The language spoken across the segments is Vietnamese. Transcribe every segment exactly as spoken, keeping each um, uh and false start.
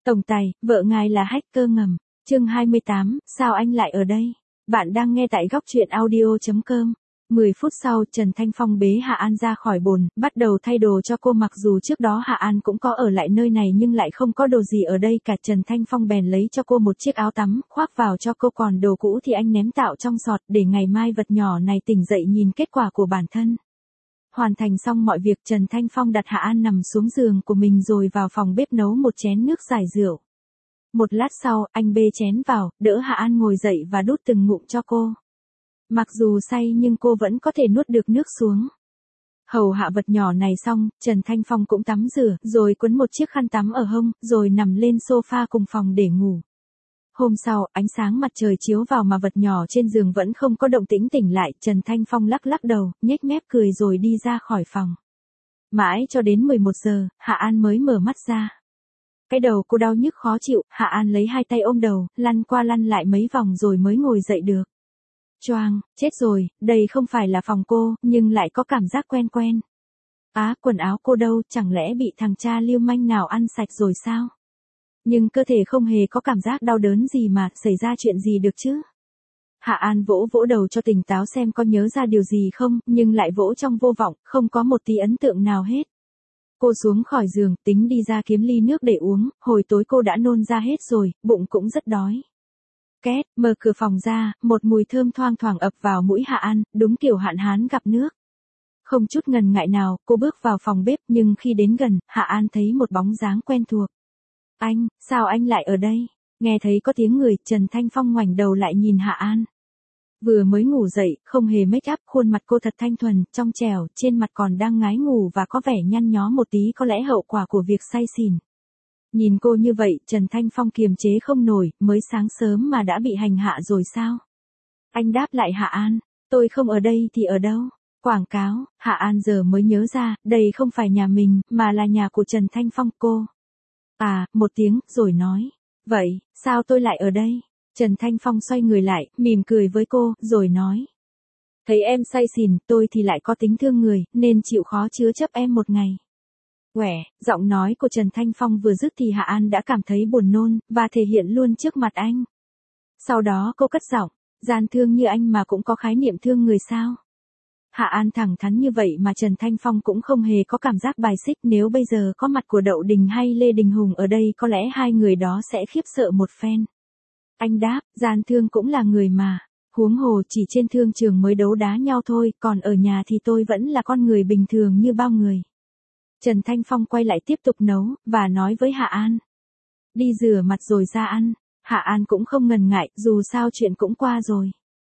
Tổng tài, vợ ngài là hacker ngầm. Chương hai mươi tám, sao anh lại ở đây? Bạn đang nghe tại góc truyện audio chấm com. mười phút sau, Trần Thanh Phong bế Hạ An ra khỏi bồn, bắt đầu thay đồ cho cô, mặc dù trước đó Hạ An cũng có ở lại nơi này nhưng lại không có đồ gì ở đây cả. Trần Thanh Phong bèn lấy cho cô một chiếc áo tắm, khoác vào cho cô, còn đồ cũ thì anh ném tạo trong sọt để ngày mai vật nhỏ này tỉnh dậy nhìn kết quả của bản thân. Hoàn thành xong mọi việc, Trần Thanh Phong đặt Hạ An nằm xuống giường của mình rồi vào phòng bếp nấu một chén nước giải rượu. Một lát sau, anh bê chén vào, đỡ Hạ An ngồi dậy và đút từng ngụm cho cô. Mặc dù say nhưng cô vẫn có thể nuốt được nước xuống. Hầu hạ vật nhỏ này xong, Trần Thanh Phong cũng tắm rửa, rồi quấn một chiếc khăn tắm ở hông, rồi nằm lên sofa cùng phòng để ngủ. Hôm sau, ánh sáng mặt trời chiếu vào mà vật nhỏ trên giường vẫn không có động tĩnh tỉnh lại, Trần Thanh Phong lắc lắc đầu, nhếch mép cười rồi đi ra khỏi phòng. Mãi cho đến mười một giờ, Hạ An mới mở mắt ra. Cái đầu cô đau nhức khó chịu, Hạ An lấy hai tay ôm đầu, lăn qua lăn lại mấy vòng rồi mới ngồi dậy được. Choang, chết rồi, đây không phải là phòng cô, nhưng lại có cảm giác quen quen. Á, quần áo cô đâu, chẳng lẽ bị thằng cha lưu manh nào ăn sạch rồi sao? Nhưng cơ thể không hề có cảm giác đau đớn gì mà, xảy ra chuyện gì được chứ? Hạ An vỗ vỗ đầu cho tỉnh táo xem có nhớ ra điều gì không, nhưng lại vỗ trong vô vọng, không có một tí ấn tượng nào hết. Cô xuống khỏi giường, tính đi ra kiếm ly nước để uống, hồi tối cô đã nôn ra hết rồi, bụng cũng rất đói. Két, mở cửa phòng ra, một mùi thơm thoang thoảng ập vào mũi Hạ An, đúng kiểu hạn hán gặp nước. Không chút ngần ngại nào, cô bước vào phòng bếp, nhưng khi đến gần, Hạ An thấy một bóng dáng quen thuộc. Anh, sao anh lại ở đây? Nghe thấy có tiếng người, Trần Thanh Phong ngoảnh đầu lại nhìn Hạ An. Vừa mới ngủ dậy, không hề make up, khuôn mặt cô thật thanh thuần, trong trẻo, trên mặt còn đang ngái ngủ và có vẻ nhăn nhó một tí, có lẽ hậu quả của việc say xỉn. Nhìn cô như vậy, Trần Thanh Phong kiềm chế không nổi, mới sáng sớm mà đã bị hành hạ rồi sao? Anh đáp lại Hạ An, tôi không ở đây thì ở đâu? Quảng cáo, Hạ An giờ mới nhớ ra, đây không phải nhà mình, mà là nhà của Trần Thanh Phong cô. À, một tiếng, rồi nói, vậy, sao tôi lại ở đây? Trần Thanh Phong xoay người lại, mỉm cười với cô, rồi nói. Thấy em say xỉn, tôi thì lại có tính thương người, nên chịu khó chứa chấp em một ngày. Quẻ, giọng nói của Trần Thanh Phong vừa dứt thì Hạ An đã cảm thấy buồn nôn, và thể hiện luôn trước mặt anh. Sau đó cô cất giọng, gian thương như anh mà cũng có khái niệm thương người sao? Hạ An thẳng thắn như vậy mà Trần Thanh Phong cũng không hề có cảm giác bài xích, nếu bây giờ có mặt của Đậu Đình hay Lê Đình Hùng ở đây có lẽ hai người đó sẽ khiếp sợ một phen. Anh đáp, gian thương cũng là người mà, huống hồ chỉ trên thương trường mới đấu đá nhau thôi, còn ở nhà thì tôi vẫn là con người bình thường như bao người. Trần Thanh Phong quay lại tiếp tục nấu, và nói với Hạ An. Đi rửa mặt rồi ra ăn. Hạ An cũng không ngần ngại, dù sao chuyện cũng qua rồi.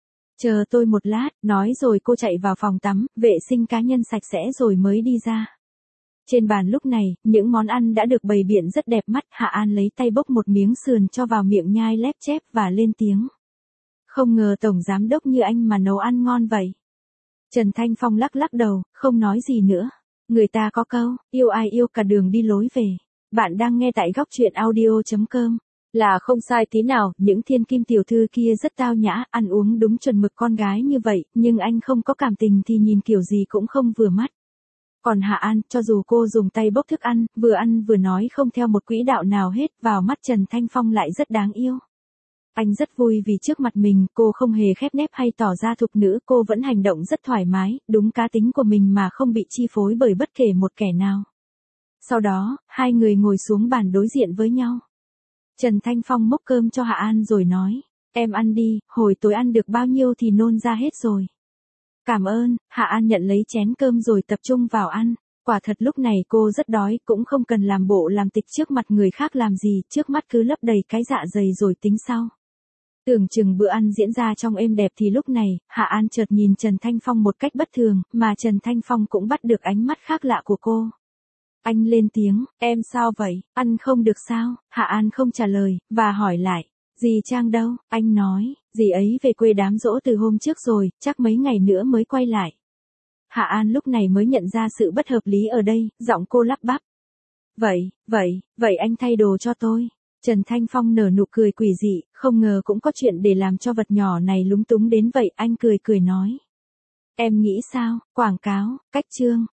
Chờ tôi một lát, nói rồi cô chạy vào phòng tắm, vệ sinh cá nhân sạch sẽ rồi mới đi ra. Trên bàn lúc này, những món ăn đã được bày biện rất đẹp mắt, Hạ An lấy tay bốc một miếng sườn cho vào miệng nhai lép chép và lên tiếng. Không ngờ tổng giám đốc như anh mà nấu ăn ngon vậy. Trần Thanh Phong lắc lắc đầu, không nói gì nữa. Người ta có câu, yêu ai yêu cả đường đi lối về. Bạn đang nghe tại góc truyện audio chấm com. Là không sai tí nào, những thiên kim tiểu thư kia rất tao nhã, ăn uống đúng chuẩn mực con gái như vậy, nhưng anh không có cảm tình thì nhìn kiểu gì cũng không vừa mắt. Còn Hạ An, cho dù cô dùng tay bốc thức ăn, vừa ăn vừa nói không theo một quỹ đạo nào hết, vào mắt Trần Thanh Phong lại rất đáng yêu. Anh rất vui vì trước mặt mình, cô không hề khép nép hay tỏ ra thục nữ, cô vẫn hành động rất thoải mái, đúng cá tính của mình mà không bị chi phối bởi bất kể một kẻ nào. Sau đó, hai người ngồi xuống bàn đối diện với nhau. Trần Thanh Phong múc cơm cho Hạ An rồi nói, em ăn đi, hồi tối ăn được bao nhiêu thì nôn ra hết rồi. Cảm ơn, Hạ An nhận lấy chén cơm rồi tập trung vào ăn. Quả thật lúc này cô rất đói, cũng không cần làm bộ làm tịch trước mặt người khác làm gì, trước mắt cứ lấp đầy cái dạ dày rồi tính sau. Tưởng chừng bữa ăn diễn ra trong êm đẹp thì lúc này, Hạ An chợt nhìn Trần Thanh Phong một cách bất thường, mà Trần Thanh Phong cũng bắt được ánh mắt khác lạ của cô. Anh lên tiếng, em sao vậy, ăn không được sao? Hạ An không trả lời, và hỏi lại, dì Trang đâu? Anh nói, dì ấy về quê đám giỗ từ hôm trước rồi, chắc mấy ngày nữa mới quay lại. Hạ An lúc này mới nhận ra sự bất hợp lý ở đây, giọng cô lắp bắp. Vậy, vậy, vậy anh thay đồ cho tôi. Trần Thanh Phong nở nụ cười quỷ dị, không ngờ cũng có chuyện để làm cho vật nhỏ này lúng túng đến vậy, anh cười cười nói. Em nghĩ sao, quảng cáo, cách chương,